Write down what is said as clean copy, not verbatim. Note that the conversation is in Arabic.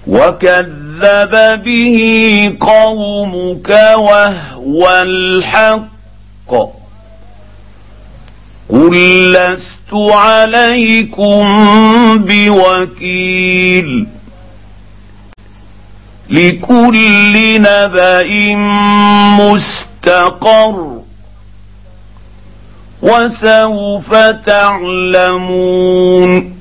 وكذب به قومك وهو الحق قل لست عليكم بوكيل لكل نبأ مستقر وسوف تعلمون